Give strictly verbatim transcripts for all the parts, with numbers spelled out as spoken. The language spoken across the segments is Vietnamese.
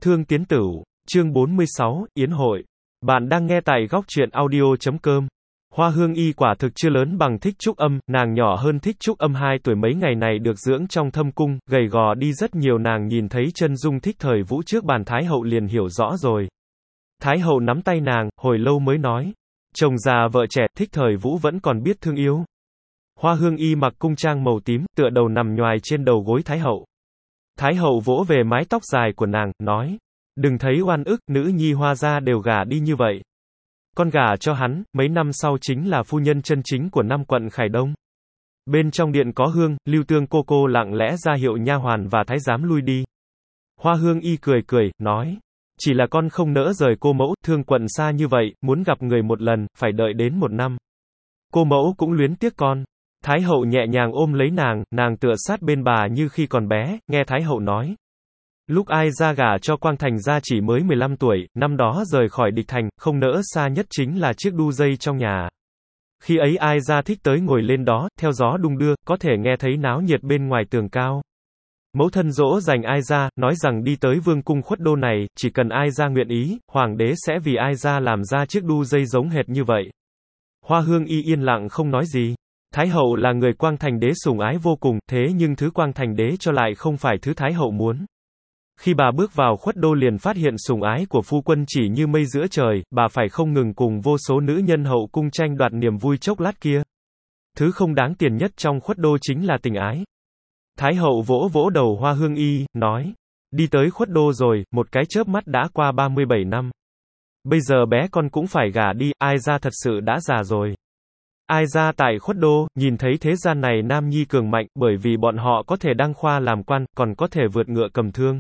Thương Tiến Tửu, chương bốn mươi sáu, Yến hội. Bạn đang nghe tại góc truyện audio chấm com. Hoa Hương Y quả thực chưa lớn bằng Thích Trúc Âm, nàng nhỏ hơn Thích Trúc Âm hai tuổi, mấy ngày này được dưỡng trong thâm cung, gầy gò đi rất nhiều. Nàng nhìn thấy chân dung Thích Thời Vũ trước bàn Thái hậu liền hiểu rõ rồi. Thái hậu nắm tay nàng, hồi lâu mới nói. Chồng già vợ trẻ, Thích Thời Vũ vẫn còn biết thương yêu. Hoa Hương Y mặc cung trang màu tím, tựa đầu nằm nhoài trên đầu gối Thái hậu. Thái hậu vỗ về mái tóc dài của nàng, nói. Đừng thấy oan ức, nữ nhi Hoa gia đều gả đi như vậy. Con gả cho hắn, mấy năm sau chính là phu nhân chân chính của năm quận Khải Đông. Bên trong điện có Hương, Lưu Tương cô cô lặng lẽ ra hiệu nha hoàn và thái giám lui đi. Hoa Hương Y cười cười, nói. Chỉ là con không nỡ rời cô mẫu, thương quận xa như vậy, muốn gặp người một lần, phải đợi đến một năm. Cô mẫu cũng luyến tiếc con. Thái hậu nhẹ nhàng ôm lấy nàng, nàng tựa sát bên bà như khi còn bé, nghe Thái hậu nói. Lúc ai ra gả cho Quang Thành gia chỉ mới mười lăm tuổi, năm đó rời khỏi địch thành, không nỡ xa nhất chính là chiếc đu dây trong nhà. Khi ấy ai ra thích tới ngồi lên đó, theo gió đung đưa, có thể nghe thấy náo nhiệt bên ngoài tường cao. Mẫu thân dỗ dành ai ra, nói rằng đi tới vương cung khuất đô này, chỉ cần ai ra nguyện ý, hoàng đế sẽ vì ai ra làm ra chiếc đu dây giống hệt như vậy. Hoa Hương Y yên lặng không nói gì. Thái hậu là người Quang Thành đế sủng ái vô cùng, thế nhưng thứ Quang Thành đế cho lại không phải thứ Thái hậu muốn. Khi bà bước vào khuất đô liền phát hiện sủng ái của phu quân chỉ như mây giữa trời, bà phải không ngừng cùng vô số nữ nhân hậu cung tranh đoạt niềm vui chốc lát kia. Thứ không đáng tiền nhất trong khuất đô chính là tình ái. Thái hậu vỗ vỗ đầu Hoa Hương Y, nói. Đi tới khuất đô rồi, một cái chớp mắt đã qua ba mươi bảy năm. Bây giờ bé con cũng phải gả đi, ai ra thật sự đã già rồi. Ai ra tại khuất đô, nhìn thấy thế gian này nam nhi cường mạnh, bởi vì bọn họ có thể đăng khoa làm quan, còn có thể vượt ngựa cầm thương.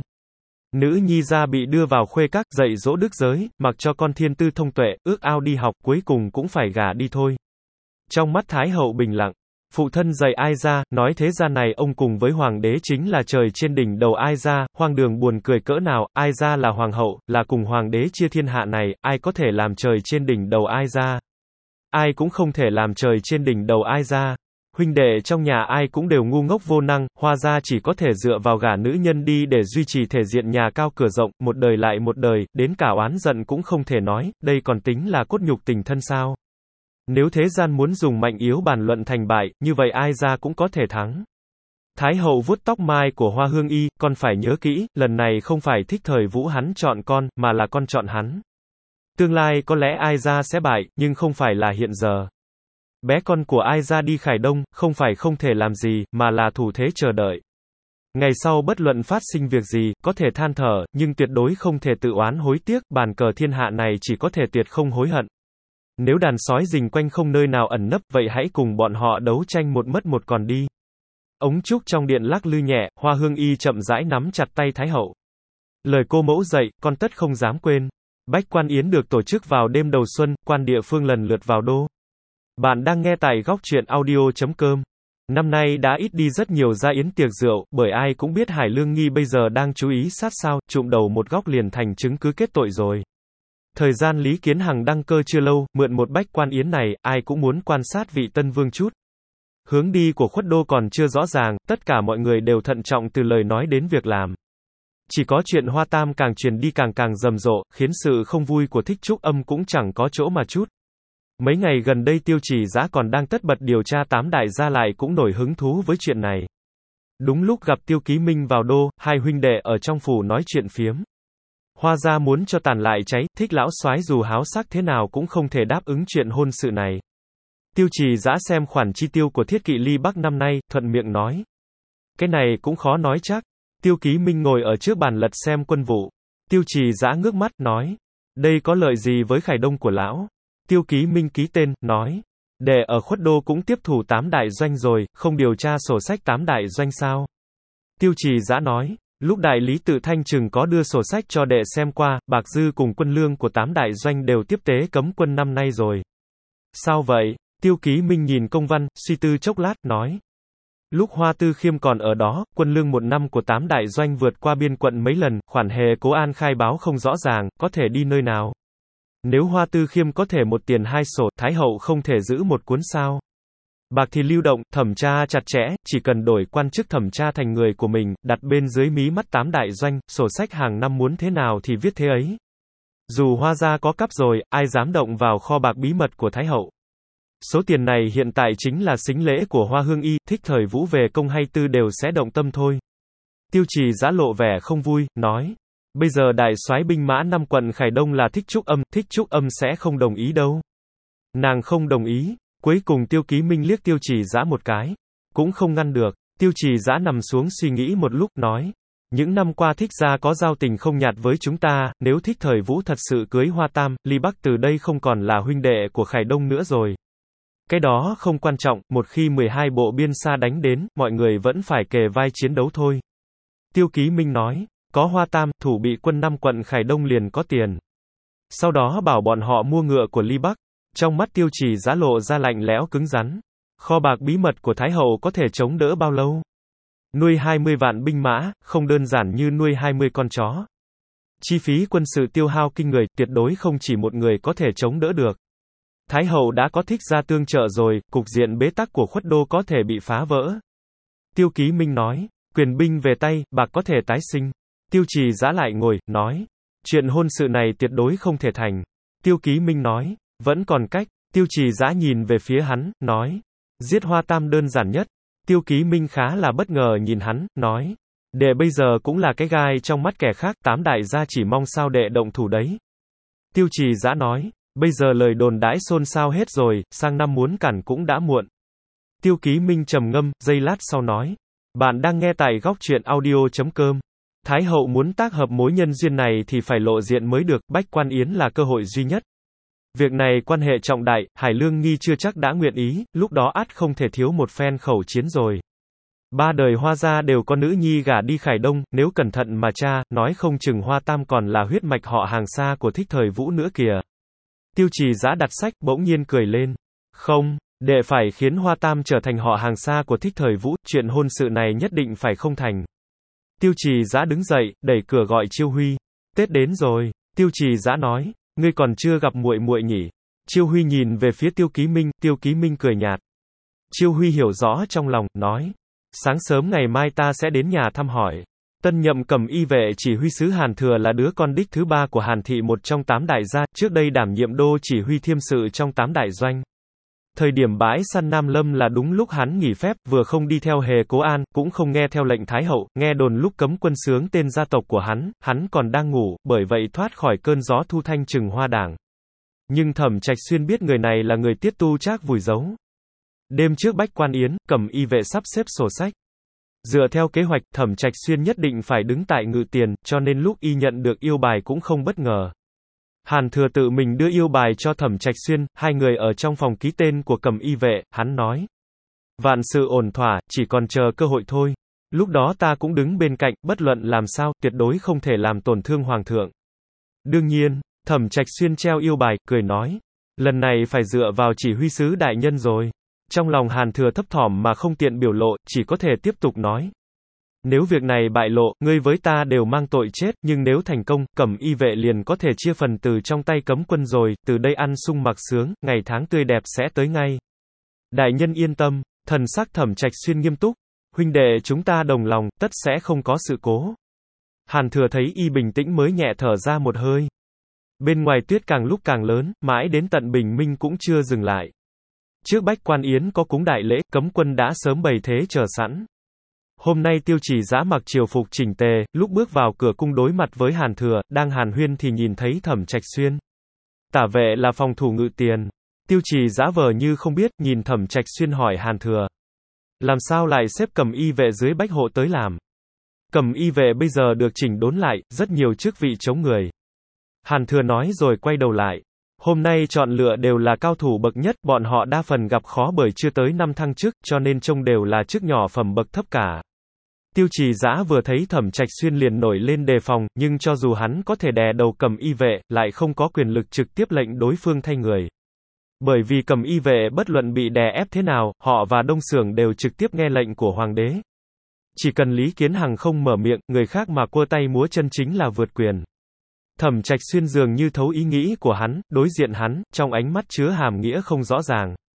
Nữ nhi gia bị đưa vào khuê các, dạy dỗ đức giới, mặc cho con thiên tư thông tuệ, ước ao đi học, cuối cùng cũng phải gả đi thôi. Trong mắt Thái hậu bình lặng, phụ thân dạy ai ra, nói thế gian này ông cùng với hoàng đế chính là trời trên đỉnh đầu ai ra, hoang đường buồn cười cỡ nào, ai ra là hoàng hậu, là cùng hoàng đế chia thiên hạ này, ai có thể làm trời trên đỉnh đầu ai ra. Ai cũng không thể làm trời trên đỉnh đầu ai ra. Huynh đệ trong nhà ai cũng đều ngu ngốc vô năng, Hoa gia chỉ có thể dựa vào gả nữ nhân đi để duy trì thể diện nhà cao cửa rộng, một đời lại một đời, đến cả oán giận cũng không thể nói, đây còn tính là cốt nhục tình thân sao? Nếu thế gian muốn dùng mạnh yếu bàn luận thành bại, như vậy ai ra cũng có thể thắng. Thái hậu vuốt tóc mai của Hoa Hương Y, con phải nhớ kỹ, lần này không phải Thích Thời Vũ hắn chọn con, mà là con chọn hắn. Tương lai có lẽ ai ra sẽ bại, nhưng không phải là hiện giờ. Bé con của ai ra đi Khải Đông, không phải không thể làm gì, mà là thủ thế chờ đợi. Ngày sau bất luận phát sinh việc gì, có thể than thở, nhưng tuyệt đối không thể tự oán hối tiếc, bàn cờ thiên hạ này chỉ có thể tuyệt không hối hận. Nếu đàn sói rình quanh không nơi nào ẩn nấp, vậy hãy cùng bọn họ đấu tranh một mất một còn đi. Ống trúc trong điện lắc lư nhẹ, Hoa Hương Y chậm rãi nắm chặt tay Thái hậu. Lời cô mẫu dạy, con tất không dám quên. Bách quan yến được tổ chức vào đêm đầu xuân, quan địa phương lần lượt vào đô. Bạn đang nghe tại góc truyện audio chấm com. Năm nay đã ít đi rất nhiều gia yến tiệc rượu, bởi ai cũng biết Hải Lương Nghi bây giờ đang chú ý sát sao, trụm đầu một góc liền thành chứng cứ kết tội rồi. Thời gian Lý Kiến Hằng đăng cơ chưa lâu, mượn một bách quan yến này, ai cũng muốn quan sát vị tân vương chút. Hướng đi của khuất đô còn chưa rõ ràng, tất cả mọi người đều thận trọng từ lời nói đến việc làm. Chỉ có chuyện Hoa Tam càng truyền đi càng càng rầm rộ, khiến sự không vui của Thích Trúc Âm cũng chẳng có chỗ mà chút. Mấy ngày gần đây Tiêu Chỉ Dã còn đang tất bật điều tra tám đại gia lại cũng nổi hứng thú với chuyện này. Đúng lúc gặp Tiêu Ký Minh vào đô, hai huynh đệ ở trong phủ nói chuyện phiếm. Hoa gia muốn cho tàn lại cháy, Thích lão soái dù háo sắc thế nào cũng không thể đáp ứng chuyện hôn sự này. Tiêu Chỉ Dã xem khoản chi tiêu của Thiết Kỵ Ly Bắc năm nay, thuận miệng nói. Cái này cũng khó nói chắc. Tiêu Ký Minh ngồi ở trước bàn lật xem quân vụ. Tiêu Chỉ Dã ngước mắt, nói. Đây có lợi gì với Khải Đông của lão? Tiêu Ký Minh ký tên, nói. Đệ ở khuất đô cũng tiếp thủ tám đại doanh rồi, không điều tra sổ sách tám đại doanh sao? Tiêu Chỉ Dã nói. Lúc đại lý tự Thanh Trừng có đưa sổ sách cho đệ xem qua, bạc dư cùng quân lương của tám đại doanh đều tiếp tế cấm quân năm nay rồi. Sao vậy? Tiêu Ký Minh nhìn công văn, suy tư chốc lát, nói. Lúc Hoa Tư Khiêm còn ở đó, quân lương một năm của tám đại doanh vượt qua biên quận mấy lần, khoản hề Cố An khai báo không rõ ràng, có thể đi nơi nào. Nếu Hoa Tư Khiêm có thể một tiền hai sổ, Thái hậu không thể giữ một cuốn sao? Bạc thì lưu động, thẩm tra chặt chẽ, chỉ cần đổi quan chức thẩm tra thành người của mình, đặt bên dưới mí mắt tám đại doanh, sổ sách hàng năm muốn thế nào thì viết thế ấy. Dù Hoa gia có cắp rồi, ai dám động vào kho bạc bí mật của Thái hậu. Số tiền này hiện tại chính là sính lễ của Hoa Hương Y, thích thời Vũ về công hay tư đều sẽ động tâm thôi. Tiêu Trì Dã lộ vẻ không vui, nói. Bây giờ đại soái binh mã năm quận Khải Đông là Thích Trúc Âm, Thích Trúc Âm sẽ không đồng ý đâu. Nàng không đồng ý. Cuối cùng Tiêu Ký Minh liếc Tiêu Trì Dã một cái. Cũng không ngăn được. Tiêu Trì Dã nằm xuống suy nghĩ một lúc, nói. Những năm qua Thích gia có giao tình không nhạt với chúng ta, nếu Thích thời Vũ thật sự cưới Hoa Tam, Ly Bắc từ đây không còn là huynh đệ của Khải Đông nữa rồi. Cái đó không quan trọng, một khi mười hai bộ biên xa đánh đến, mọi người vẫn phải kề vai chiến đấu thôi. Tiêu Ký Minh nói, có Hoa Tam, thủ bị quân năm quận Khải Đông liền có tiền. Sau đó bảo bọn họ mua ngựa của Ly Bắc. Trong mắt Tiêu Trì Dã lộ ra lạnh lẽo cứng rắn. Kho bạc bí mật của Thái hậu có thể chống đỡ bao lâu? Nuôi hai mươi vạn binh mã, không đơn giản như nuôi hai mươi con chó. Chi phí quân sự tiêu hao kinh người, tuyệt đối không chỉ một người có thể chống đỡ được. Thái hậu đã có Thích gia tương trợ rồi, cục diện bế tắc của Khuất Đô có thể bị phá vỡ. Tiêu Ký Minh nói, quyền binh về tay, bạc có thể tái sinh. Tiêu Trì Dã lại ngồi, nói, chuyện hôn sự này tuyệt đối không thể thành. Tiêu Ký Minh nói, vẫn còn cách. Tiêu Trì Dã nhìn về phía hắn, nói, giết Hoa Tam đơn giản nhất. Tiêu Ký Minh khá là bất ngờ nhìn hắn, nói, đệ bây giờ cũng là cái gai trong mắt kẻ khác, tám đại gia chỉ mong sao đệ động thủ đấy. Tiêu Trì Dã nói, bây giờ lời đồn đãi xôn xao hết rồi, sang năm muốn cản cũng đã muộn. Tiêu Ký Minh trầm ngâm, giây lát sau nói, bạn đang nghe tại góc truyện audio chấm com. Thái hậu muốn tác hợp mối nhân duyên này thì phải lộ diện mới được, Bách Quan Yến là cơ hội duy nhất. Việc này quan hệ trọng đại, Hải Lương Nghi chưa chắc đã nguyện ý, lúc đó ắt không thể thiếu một phen khẩu chiến rồi. Ba đời Hoa gia đều có nữ nhi gả đi Khải Đông, nếu cẩn thận mà tra, nói không chừng Hoa Tam còn là huyết mạch họ hàng xa của Thích thời Vũ nữa kìa. Tiêu Trì Dã đặt sách, bỗng nhiên cười lên. Không, đệ phải khiến Hoa Tam trở thành họ hàng xa của Thích thời Vũ, chuyện hôn sự này nhất định phải không thành. Tiêu Trì Dã đứng dậy, đẩy cửa gọi Chiêu Huy. Tết đến rồi. Tiêu Trì Dã nói, ngươi còn chưa gặp muội muội nhỉ? Chiêu Huy nhìn về phía Tiêu Ký Minh, Tiêu Ký Minh cười nhạt. Chiêu Huy hiểu rõ trong lòng, nói, sáng sớm ngày mai ta sẽ đến nhà thăm hỏi. Tân nhậm Cẩm Y vệ chỉ huy sứ Hàn Thừa là đứa con đích thứ ba của Hàn thị, một trong tám đại gia, trước đây đảm nhiệm đô chỉ huy thiêm sự trong tám đại doanh. Thời điểm bãi săn Nam Lâm là đúng lúc hắn nghỉ phép, vừa không đi theo Hề Cố An, cũng không nghe theo lệnh Thái hậu, nghe đồn lúc cấm quân sướng tên gia tộc của hắn, hắn còn đang ngủ, bởi vậy thoát khỏi cơn gió thu thanh trừng hoa đảng. Nhưng Thẩm Trạch Xuyên biết người này là người Tiết Tu Trác vùi giấu. Đêm trước Bách Quan Yến, Cẩm Y vệ sắp xếp sổ sách. Dựa theo kế hoạch, Thẩm Trạch Xuyên nhất định phải đứng tại ngự tiền, cho nên lúc y nhận được yêu bài cũng không bất ngờ. Hàn Thừa tự mình đưa yêu bài cho Thẩm Trạch Xuyên, hai người ở trong phòng ký tên của Cẩm Y vệ, hắn nói. Vạn sự ổn thỏa, chỉ còn chờ cơ hội thôi. Lúc đó ta cũng đứng bên cạnh, bất luận làm sao, tuyệt đối không thể làm tổn thương Hoàng thượng. Đương nhiên, Thẩm Trạch Xuyên treo yêu bài, cười nói. Lần này phải dựa vào chỉ huy sứ đại nhân rồi. Trong lòng Hàn Thừa thấp thỏm mà không tiện biểu lộ, chỉ có thể tiếp tục nói. Nếu việc này bại lộ, ngươi với ta đều mang tội chết, nhưng nếu thành công, Cẩm Y vệ liền có thể chia phần từ trong tay cấm quân rồi, từ đây ăn sung mặc sướng, ngày tháng tươi đẹp sẽ tới ngay. Đại nhân yên tâm, thần sắc Thẩm Trạch Xuyên nghiêm túc, huynh đệ chúng ta đồng lòng, tất sẽ không có sự cố. Hàn Thừa thấy y bình tĩnh mới nhẹ thở ra một hơi. Bên ngoài tuyết càng lúc càng lớn, mãi đến tận bình minh cũng chưa dừng lại. Trước Bách Quan Yến có cúng đại lễ, cấm quân đã sớm bày thế chờ sẵn. Hôm nay Tiêu Trì Dã mặc triều phục chỉnh tề, lúc bước vào cửa cung đối mặt với Hàn Thừa, đang hàn huyên thì nhìn thấy Thẩm Trạch Xuyên. Tả vệ là phòng thủ ngự tiền. Tiêu Trì Dã vờ như không biết, nhìn Thẩm Trạch Xuyên hỏi Hàn Thừa. Làm sao lại xếp Cẩm Y vệ dưới Bách hộ tới làm? Cẩm Y vệ bây giờ được chỉnh đốn lại, rất nhiều chức vị chống người. Hàn Thừa nói rồi quay đầu lại. Hôm nay chọn lựa đều là cao thủ bậc nhất, bọn họ đa phần gặp khó bởi chưa tới năm thăng chức, cho nên trông đều là chức nhỏ phẩm bậc thấp cả. Tiêu Trì Dã vừa thấy Thẩm Trạch Xuyên liền nổi lên đề phòng, nhưng cho dù hắn có thể đè đầu Cẩm Y vệ, lại không có quyền lực trực tiếp lệnh đối phương thay người. Bởi vì Cẩm Y vệ bất luận bị đè ép thế nào, họ và Đông Xưởng đều trực tiếp nghe lệnh của Hoàng đế. Chỉ cần Lý Kiến Hằng không mở miệng, người khác mà cua tay múa chân chính là vượt quyền. Thẩm Trạch Xuyên dường như thấu ý nghĩ của hắn, đối diện hắn, trong ánh mắt chứa hàm nghĩa không rõ ràng.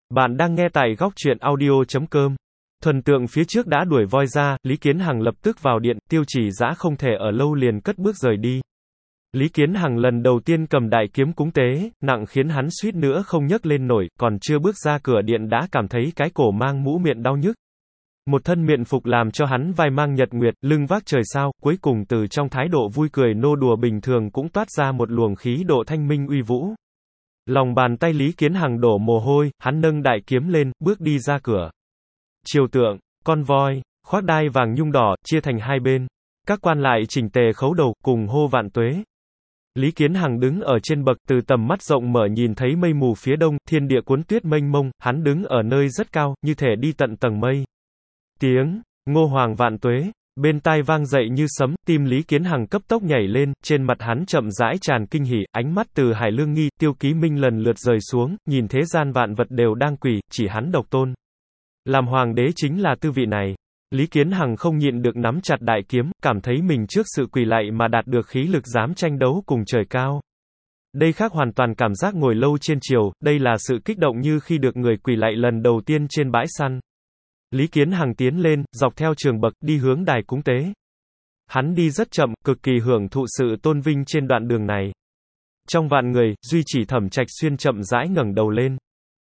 Bạn đang nghe tại góc truyện audio chấm com. Thần tượng phía trước đã đuổi voi ra, Lý Kiến Hằng lập tức vào điện, Tiêu Chỉ Dã không thể ở lâu liền cất bước rời đi. Lý Kiến Hằng lần đầu tiên cầm đại kiếm cúng tế, nặng khiến hắn suýt nữa không nhấc lên nổi, còn chưa bước ra cửa điện đã cảm thấy cái cổ mang mũ miệng đau nhức. Một thân miện phục làm cho hắn vai mang nhật nguyệt, lưng vác trời sao, cuối cùng từ trong thái độ vui cười nô đùa bình thường cũng toát ra một luồng khí độ thanh minh uy vũ. Lòng bàn tay Lý Kiến Hằng đổ mồ hôi, hắn nâng đại kiếm lên, bước đi ra cửa. Triều tượng, con voi, khoác đai vàng nhung đỏ, chia thành hai bên. Các quan lại chỉnh tề khấu đầu, cùng hô vạn tuế. Lý Kiến Hằng đứng ở trên bậc, từ tầm mắt rộng mở nhìn thấy mây mù phía đông, thiên địa cuốn tuyết mênh mông, hắn đứng ở nơi rất cao, như thể đi tận tầng mây. Tiếng, Ngô Hoàng vạn tuế, bên tai vang dậy như sấm, tim Lý Kiến Hằng cấp tốc nhảy lên, trên mặt hắn chậm rãi tràn kinh hỉ, ánh mắt từ Hải Lương Nghi, Tiêu Ký Minh lần lượt rời xuống, nhìn thế gian vạn vật đều đang quỳ, chỉ hắn độc tôn. Làm hoàng đế chính là tư vị này. Lý Kiến Hằng không nhịn được nắm chặt đại kiếm, cảm thấy mình trước sự quỳ lạy mà đạt được khí lực dám tranh đấu cùng trời cao. Đây khác hoàn toàn cảm giác ngồi lâu trên triều, đây là sự kích động như khi được người quỳ lạy lần đầu tiên trên bãi săn. Lý Kiến Hằng tiến lên, dọc theo trường bậc, đi hướng đài cúng tế. Hắn đi rất chậm, cực kỳ hưởng thụ sự tôn vinh trên đoạn đường này. Trong vạn người, duy chỉ Thẩm Trạch Xuyên chậm rãi ngẩng đầu lên.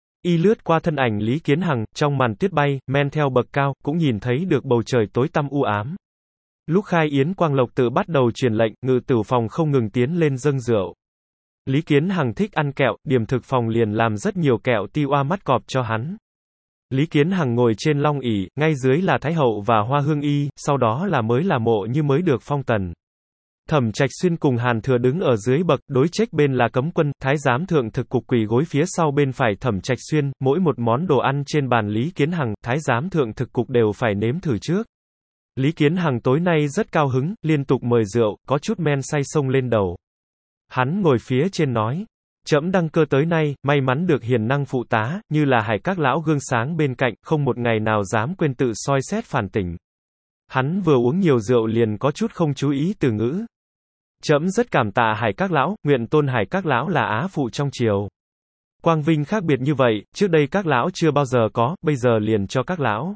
Y lướt qua thân ảnh Lý Kiến Hằng, trong màn tuyết bay, men theo bậc cao, cũng nhìn thấy được bầu trời tối tăm u ám. Lúc khai yến Quang Lộc tự bắt đầu truyền lệnh, ngự tửu phòng không ngừng tiến lên dâng rượu. Lý Kiến Hằng thích ăn kẹo, điểm thực phòng liền làm rất nhiều kẹo ti oa mắt cọp cho hắn. Lý Kiến Hằng ngồi trên long ỷ, ngay dưới là Thái Hậu và Hoa Hương Y, sau đó là mới là Mộ Như mới được phong tần. Thẩm Trạch Xuyên cùng Hàn Thừa đứng ở dưới bậc, đối trách bên là Cấm Quân, Thái giám thượng thực cục quỳ gối phía sau bên phải Thẩm Trạch Xuyên, mỗi một món đồ ăn trên bàn Lý Kiến Hằng, Thái giám thượng thực cục đều phải nếm thử trước. Lý Kiến Hằng tối nay rất cao hứng, liên tục mời rượu, có chút men say xông lên đầu. Hắn ngồi phía trên nói: Trẫm đăng cơ tới nay, may mắn được hiền năng phụ tá, như là Hải Các lão gương sáng bên cạnh, không một ngày nào dám quên tự soi xét phản tỉnh. Hắn vừa uống nhiều rượu liền có chút không chú ý từ ngữ. Trẫm rất cảm tạ Hải Các lão, nguyện tôn Hải Các lão là á phụ trong triều. Quang vinh khác biệt như vậy, trước đây các lão chưa bao giờ có, bây giờ liền cho các lão.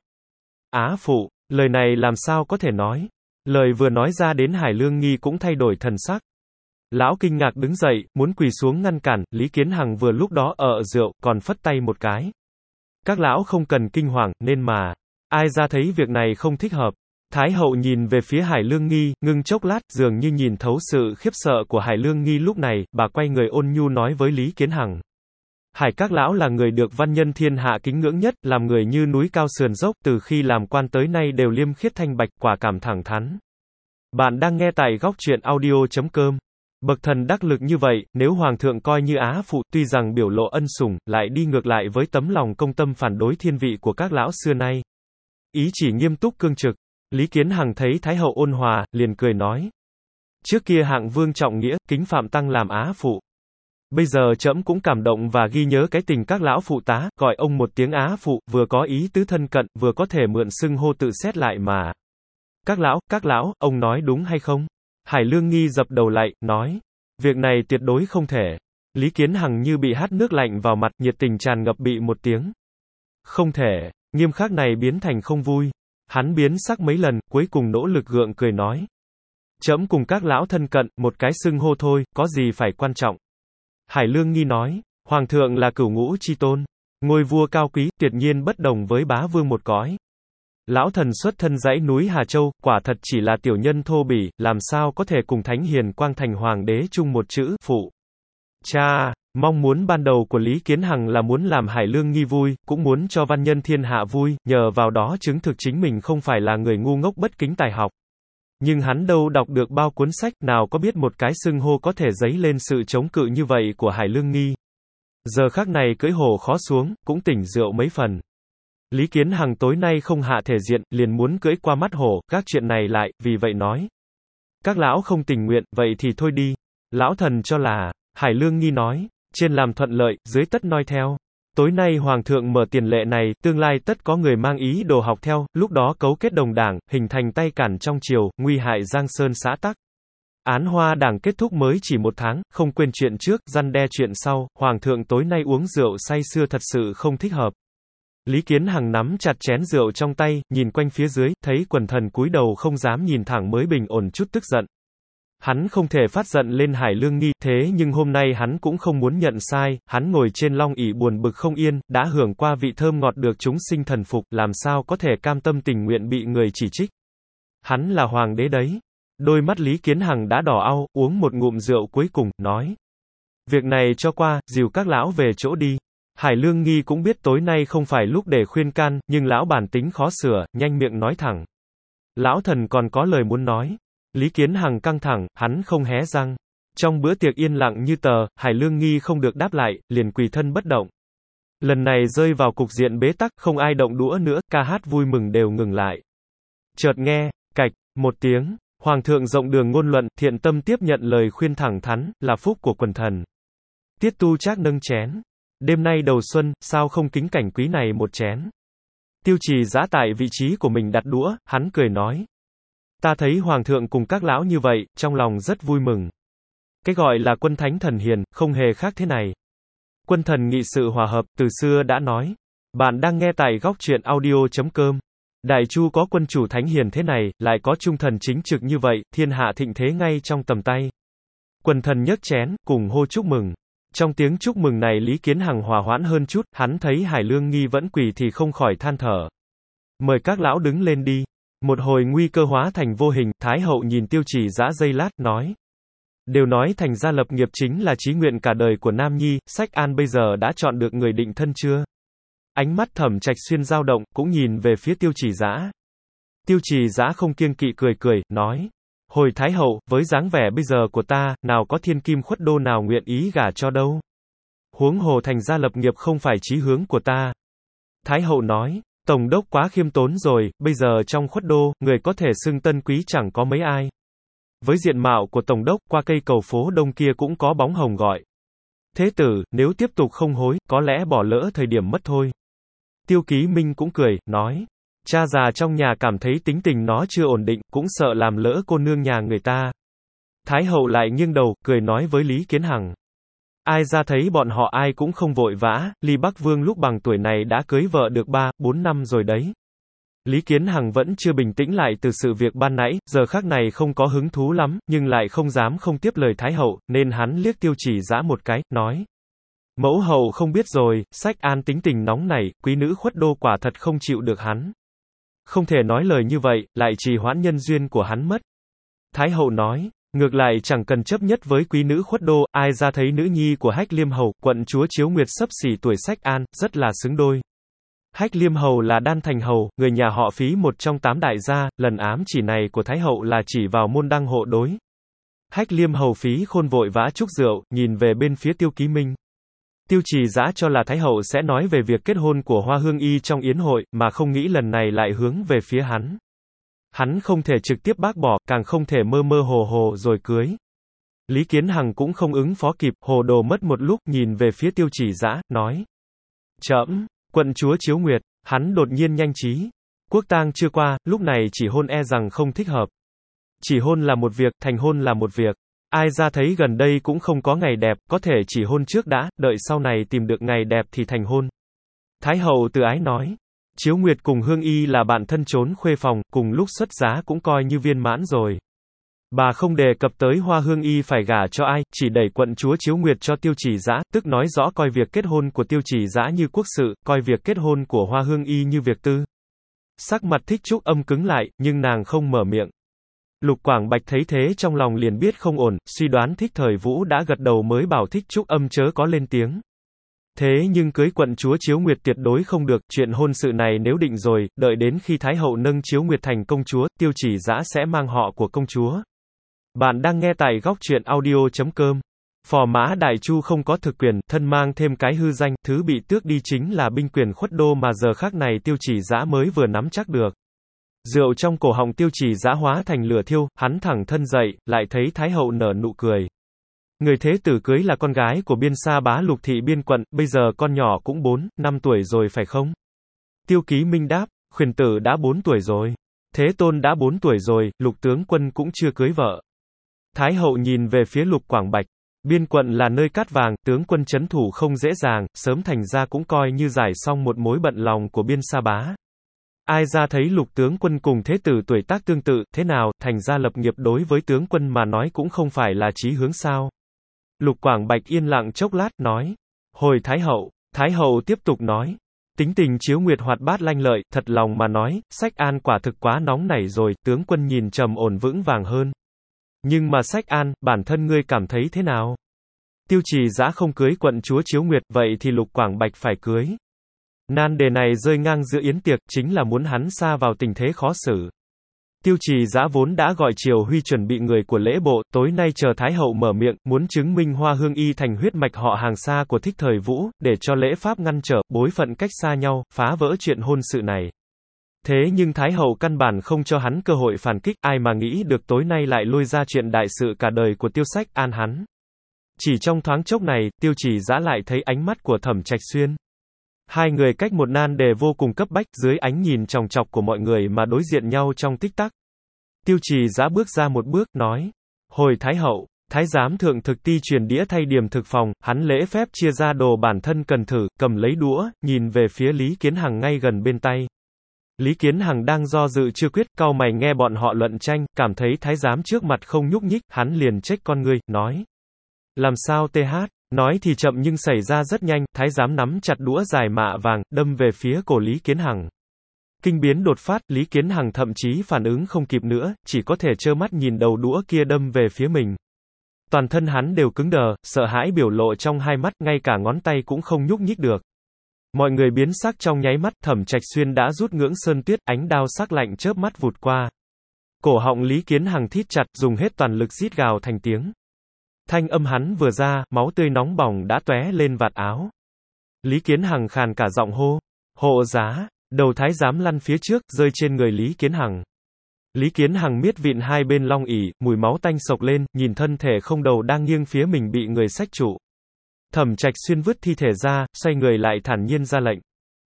Á phụ, lời này làm sao có thể nói? Lời vừa nói ra đến Hải Lương Nghi cũng thay đổi thần sắc. Lão kinh ngạc đứng dậy, muốn quỳ xuống ngăn cản, Lý Kiến Hằng vừa lúc đó ở rượu, còn phất tay một cái. Các lão không cần kinh hoàng, nên mà. Ai ra thấy việc này không thích hợp. Thái Hậu nhìn về phía Hải Lương Nghi, ngưng chốc lát, dường như nhìn thấu sự khiếp sợ của Hải Lương Nghi lúc này, bà quay người ôn nhu nói với Lý Kiến Hằng. Hải Các lão là người được văn nhân thiên hạ kính ngưỡng nhất, làm người như núi cao sườn dốc, từ khi làm quan tới nay đều liêm khiết thanh bạch, quả cảm thẳng thắn. Bạn đang nghe tại góc truyện audio chấm com. Bậc thần đắc lực như vậy, nếu Hoàng thượng coi như á phụ, tuy rằng biểu lộ ân sủng, lại đi ngược lại với tấm lòng công tâm phản đối thiên vị của các lão xưa nay. Ý chỉ nghiêm túc cương trực. Lý Kiến Hằng thấy Thái Hậu ôn hòa, liền cười nói. Trước kia hạng vương trọng nghĩa, kính phạm tăng làm á phụ. Bây giờ trẫm cũng cảm động và ghi nhớ cái tình các lão phụ tá, gọi ông một tiếng á phụ, vừa có ý tứ thân cận, vừa có thể mượn xưng hô tự xét lại mà. Các lão, các lão, ông nói đúng hay không? Hải Lương Nghi dập đầu lại, nói. Việc này tuyệt đối không thể. Lý Kiến Hằng như bị hắt nước lạnh vào mặt, nhiệt tình tràn ngập bị một tiếng. Không thể, nghiêm khắc này biến thành không vui. Hắn biến sắc mấy lần, cuối cùng nỗ lực gượng cười nói. Trẫm cùng các lão thân cận, một cái xưng hô thôi, có gì phải quan trọng. Hải Lương Nghi nói, Hoàng thượng là cửu ngũ chi tôn. Ngôi vua cao quý, tuyệt nhiên bất đồng với bá vương một cõi. Lão thần xuất thân dãy núi Hà Châu, quả thật chỉ là tiểu nhân thô bỉ, làm sao có thể cùng Thánh Hiền Quang thành hoàng đế chung một chữ, phụ. Cha, mong muốn ban đầu của Lý Kiến Hằng là muốn làm Hải Lương Nghi vui, cũng muốn cho văn nhân thiên hạ vui, nhờ vào đó chứng thực chính mình không phải là người ngu ngốc bất kính tài học. Nhưng hắn đâu đọc được bao cuốn sách, nào có biết một cái xưng hô có thể dấy lên sự chống cự như vậy của Hải Lương Nghi. Giờ khắc này cưỡi hổ khó xuống, cũng tỉnh rượu mấy phần. Lý Kiến Hằng tối nay không hạ thể diện, liền muốn cưỡi qua mắt hổ, các chuyện này lại, vì vậy nói. Các lão không tình nguyện, vậy thì thôi đi. Lão thần cho là, Hải Lương Nghi nói, trên làm thuận lợi, dưới tất noi theo. Tối nay Hoàng thượng mở tiền lệ này, tương lai tất có người mang ý đồ học theo, lúc đó cấu kết đồng đảng, hình thành tay cản trong triều, nguy hại Giang Sơn xã tắc. Án hoa đảng kết thúc mới chỉ một tháng, không quên chuyện trước, răn đe chuyện sau, Hoàng thượng tối nay uống rượu say sưa thật sự không thích hợp. Lý Kiến Hằng nắm chặt chén rượu trong tay, nhìn quanh phía dưới, thấy quần thần cúi đầu không dám nhìn thẳng mới bình ổn chút tức giận. Hắn không thể phát giận lên Hải Lương Nghi, thế nhưng hôm nay hắn cũng không muốn nhận sai, hắn ngồi trên long ỷ buồn bực không yên, đã hưởng qua vị thơm ngọt được chúng sinh thần phục, làm sao có thể cam tâm tình nguyện bị người chỉ trích. Hắn là hoàng đế đấy. Đôi mắt Lý Kiến Hằng đã đỏ au, uống một ngụm rượu cuối cùng, nói. Việc này cho qua, dìu các lão về chỗ đi. Hải Lương Nghi cũng biết tối nay không phải lúc để khuyên can, nhưng lão bản tính khó sửa, nhanh miệng nói thẳng. Lão thần còn có lời muốn nói. Lý Kiến Hằng căng thẳng, hắn không hé răng. Trong bữa tiệc yên lặng như tờ, Hải Lương Nghi không được đáp lại, liền quỳ thân bất động. Lần này rơi vào cục diện bế tắc, không ai động đũa nữa, ca hát vui mừng đều ngừng lại. Chợt nghe, cạch, một tiếng, Hoàng thượng rộng đường ngôn luận, thiện tâm tiếp nhận lời khuyên thẳng thắn, là phúc của quần thần. Tiết Tu Trác nâng chén. Đêm nay đầu xuân, sao không kính cảnh quý này một chén. Tiêu Trì giã tại vị trí của mình đặt đũa, hắn cười nói. Ta thấy Hoàng thượng cùng các lão như vậy, trong lòng rất vui mừng. Cái gọi là quân thánh thần hiền, không hề khác thế này. Quân thần nghị sự hòa hợp, từ xưa đã nói. Bạn đang nghe tại góc truyện audio chấm com. Đại Chu có quân chủ thánh hiền thế này, lại có trung thần chính trực như vậy, thiên hạ thịnh thế ngay trong tầm tay. Quần thần nhấc chén, cùng hô chúc mừng. Trong tiếng chúc mừng này Lý Kiến Hằng hòa hoãn hơn chút, hắn thấy Hải Lương Nghi vẫn quỳ thì không khỏi than thở. Mời các lão đứng lên đi. Một hồi nguy cơ hóa thành vô hình, Thái hậu nhìn Tiêu Trì giã giây lát, nói. Đều nói thành gia lập nghiệp chính là chí nguyện cả đời của Nam Nhi, Sách An bây giờ đã chọn được người định thân chưa? Ánh mắt Thẩm Trạch Xuyên dao động, cũng nhìn về phía Tiêu Trì giã. Tiêu Trì giã không kiêng kỵ cười cười, nói. Hồi Thái hậu, với dáng vẻ bây giờ của ta, nào có thiên kim khuất đô nào nguyện ý gả cho đâu. Huống hồ thành gia lập nghiệp không phải chí hướng của ta. Thái hậu nói. Tổng đốc quá khiêm tốn rồi, bây giờ trong khuất đô, người có thể xưng tân quý chẳng có mấy ai. Với diện mạo của tổng đốc, qua cây cầu phố đông kia cũng có bóng hồng gọi. Thế tử, nếu tiếp tục không hối, có lẽ bỏ lỡ thời điểm mất thôi. Tiêu Ký Minh cũng cười, nói. Cha già trong nhà cảm thấy tính tình nó chưa ổn định, cũng sợ làm lỡ cô nương nhà người ta. Thái hậu lại nghiêng đầu, cười nói với Lý Kiến Hằng. Ai ra thấy bọn họ ai cũng không vội vã, Ly Bắc Vương lúc bằng tuổi này đã cưới vợ được ba, bốn năm rồi đấy. Lý Kiến Hằng vẫn chưa bình tĩnh lại từ sự việc ban nãy, giờ khắc này không có hứng thú lắm, nhưng lại không dám không tiếp lời Thái hậu, nên hắn liếc Tiêu Trì giã một cái, nói. Mẫu hậu không biết rồi, Sách An tính tình nóng này, quý nữ khuất đô quả thật không chịu được hắn. Không thể nói lời như vậy, lại trì hoãn nhân duyên của hắn mất. Thái hậu nói. Ngược lại chẳng cần chấp nhất với quý nữ khuất đô, ai ra thấy nữ nhi của Hách Liêm Hầu, quận chúa Chiếu Nguyệt xấp xỉ tuổi Sách An, rất là xứng đôi. Hách Liêm Hầu là Đan Thành Hầu, người nhà họ Phí một trong tám đại gia, lần ám chỉ này của Thái hậu là chỉ vào môn đăng hộ đối. Hách Liêm Hầu Phí khôn vội vã chúc rượu, nhìn về bên phía Tiêu Ký Minh. Tiêu Trì giã cho là Thái hậu sẽ nói về việc kết hôn của Hoa Hương Y trong yến hội, mà không nghĩ lần này lại hướng về phía hắn. Hắn không thể trực tiếp bác bỏ, càng không thể mơ mơ hồ hồ rồi cưới. Lý Kiến Hằng cũng không ứng phó kịp, hồ đồ mất một lúc, nhìn về phía Tiêu Trì giã, nói. Trẫm, quận chúa Chiếu Nguyệt, hắn đột nhiên nhanh trí. Quốc tang chưa qua, lúc này chỉ hôn e rằng không thích hợp. Chỉ hôn là một việc, thành hôn là một việc. Ai ra thấy gần đây cũng không có ngày đẹp, có thể chỉ hôn trước đã, đợi sau này tìm được ngày đẹp thì thành hôn. Thái hậu từ ái nói. Chiếu Nguyệt cùng Hương Y là bạn thân trốn khuê phòng, cùng lúc xuất giá cũng coi như viên mãn rồi. Bà không đề cập tới Hoa Hương Y phải gả cho ai, chỉ đẩy quận chúa Chiếu Nguyệt cho Tiêu Trì giã, tức nói rõ coi việc kết hôn của Tiêu Trì giã như quốc sự, coi việc kết hôn của Hoa Hương Y như việc tư. Sắc mặt Thích Trúc Âm cứng lại, nhưng nàng không mở miệng. Lục Quảng Bạch thấy thế trong lòng liền biết không ổn, suy đoán Thích Thời Vũ đã gật đầu mới bảo Thích Trúc Âm chớ có lên tiếng. Thế nhưng cưới quận chúa Chiếu Nguyệt tuyệt đối không được, chuyện hôn sự này nếu định rồi, đợi đến khi Thái hậu nâng Chiếu Nguyệt thành công chúa, Tiêu Trì giã sẽ mang họ của công chúa. Bạn đang nghe tại góc truyện audio chấm com. Phò mã Đại Chu không có thực quyền, thân mang thêm cái hư danh, thứ bị tước đi chính là binh quyền khuất đô mà giờ khác này Tiêu Trì giã mới vừa nắm chắc được. Rượu trong cổ họng Tiêu Trì giã hóa thành lửa thiêu, hắn thẳng thân dậy, lại thấy Thái hậu nở nụ cười. Người thế tử cưới là con gái của biên sa bá Lục thị biên quận, bây giờ con nhỏ cũng bốn, năm tuổi rồi phải không? Tiêu Ký Minh đáp, khuyển tử đã bốn tuổi rồi. Thế tôn đã bốn tuổi rồi, Lục tướng quân cũng chưa cưới vợ. Thái hậu nhìn về phía Lục Quảng Bạch. Biên quận là nơi cát vàng, tướng quân trấn thủ không dễ dàng, sớm thành ra cũng coi như giải xong một mối bận lòng của Biên Sa Bá. Ai ra thấy Lục tướng quân cùng thế tử tuổi tác tương tự, thế nào, thành ra lập nghiệp đối với tướng quân mà nói cũng không phải là chí hướng sao. Lục Quảng Bạch yên lặng chốc lát, nói. Hồi Thái hậu, Thái hậu tiếp tục nói. Tính tình Chiếu Nguyệt hoạt bát lanh lợi, thật lòng mà nói, Sách An quả thực quá nóng nảy rồi, tướng quân nhìn trầm ổn vững vàng hơn. Nhưng mà Sách An, bản thân ngươi cảm thấy thế nào? Tiêu Trì Dã không cưới quận chúa Chiếu Nguyệt, vậy thì Lục Quảng Bạch phải cưới. Nan đề này rơi ngang giữa yến tiệc, chính là muốn hắn sa vào tình thế khó xử. Tiêu Trì Dã vốn đã gọi Triều Huy chuẩn bị người của lễ bộ, tối nay chờ Thái hậu mở miệng, muốn chứng minh Hoa Hương Y thành huyết mạch họ hàng xa của Thích Thời Vũ, để cho lễ pháp ngăn trở, bối phận cách xa nhau, phá vỡ chuyện hôn sự này. Thế nhưng Thái hậu căn bản không cho hắn cơ hội phản kích, ai mà nghĩ được tối nay lại lôi ra chuyện đại sự cả đời của Tiêu Sách An hắn. Chỉ trong thoáng chốc này, Tiêu Trì Dã lại thấy ánh mắt của Thẩm Trạch Xuyên. Hai người cách một nan đề vô cùng cấp bách, dưới ánh nhìn chòng chọc của mọi người mà đối diện nhau trong tích tắc. Tiêu Trì Dã bước ra một bước, nói. Hồi Thái hậu, Thái giám thượng thực ti truyền đĩa thay điểm thực phòng, hắn lễ phép chia ra đồ bản thân cần thử, cầm lấy đũa, nhìn về phía Lý Kiến Hằng ngay gần bên tay. Lý Kiến Hằng đang do dự chưa quyết, cau mày nghe bọn họ luận tranh, cảm thấy Thái giám trước mặt không nhúc nhích, hắn liền trách con ngươi, nói. Làm sao tê hát? Nói thì chậm nhưng xảy ra rất nhanh, Thái giám nắm chặt đũa dài mạ vàng, đâm về phía cổ Lý Kiến Hằng. Kinh biến đột phát, Lý Kiến Hằng thậm chí phản ứng không kịp nữa, chỉ có thể trơ mắt nhìn đầu đũa kia đâm về phía mình. Toàn thân hắn đều cứng đờ, sợ hãi biểu lộ trong hai mắt, ngay cả ngón tay cũng không nhúc nhích được. Mọi người biến sắc trong nháy mắt, Thẩm Trạch Xuyên đã rút ngưỡng sơn tuyết, ánh đao sắc lạnh chớp mắt vụt qua. Cổ họng Lý Kiến Hằng thít chặt, dùng hết toàn lực rít gào thành tiếng. Thanh âm hắn vừa ra, máu tươi nóng bỏng đã tóe lên vạt áo. Lý Kiến Hằng khàn cả giọng hô. Hộ giá, đầu thái giám lăn phía trước, rơi trên người Lý Kiến Hằng. Lý Kiến Hằng miết vịn hai bên long ỷ, mùi máu tanh sộc lên, nhìn thân thể không đầu đang nghiêng phía mình bị người xách trụ. Thẩm Trạch Xuyên vứt thi thể ra, xoay người lại thản nhiên ra lệnh.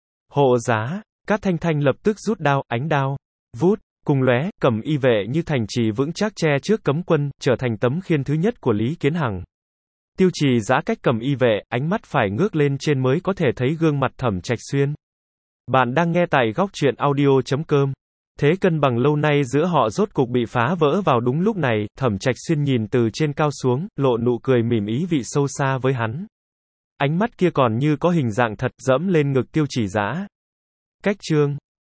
Hộ giá, Cát Thanh Thanh lập tức rút đao, ánh đao. Vút. Cùng lóe, cầm y vệ như thành trì vững chắc che trước cấm quân, trở thành tấm khiên thứ nhất của Lý Kiến Hằng. Tiêu Trì Dã cách cầm y vệ, ánh mắt phải ngước lên trên mới có thể thấy gương mặt Thẩm Trạch Xuyên. Bạn đang nghe tại góc truyện audio chấm com. Thế cân bằng lâu nay giữa họ rốt cục bị phá vỡ vào đúng lúc này, Thẩm Trạch Xuyên nhìn từ trên cao xuống, lộ nụ cười mỉm ý vị sâu xa với hắn. Ánh mắt kia còn như có hình dạng thật, dẫm lên ngực Tiêu Trì Dã. Cách chương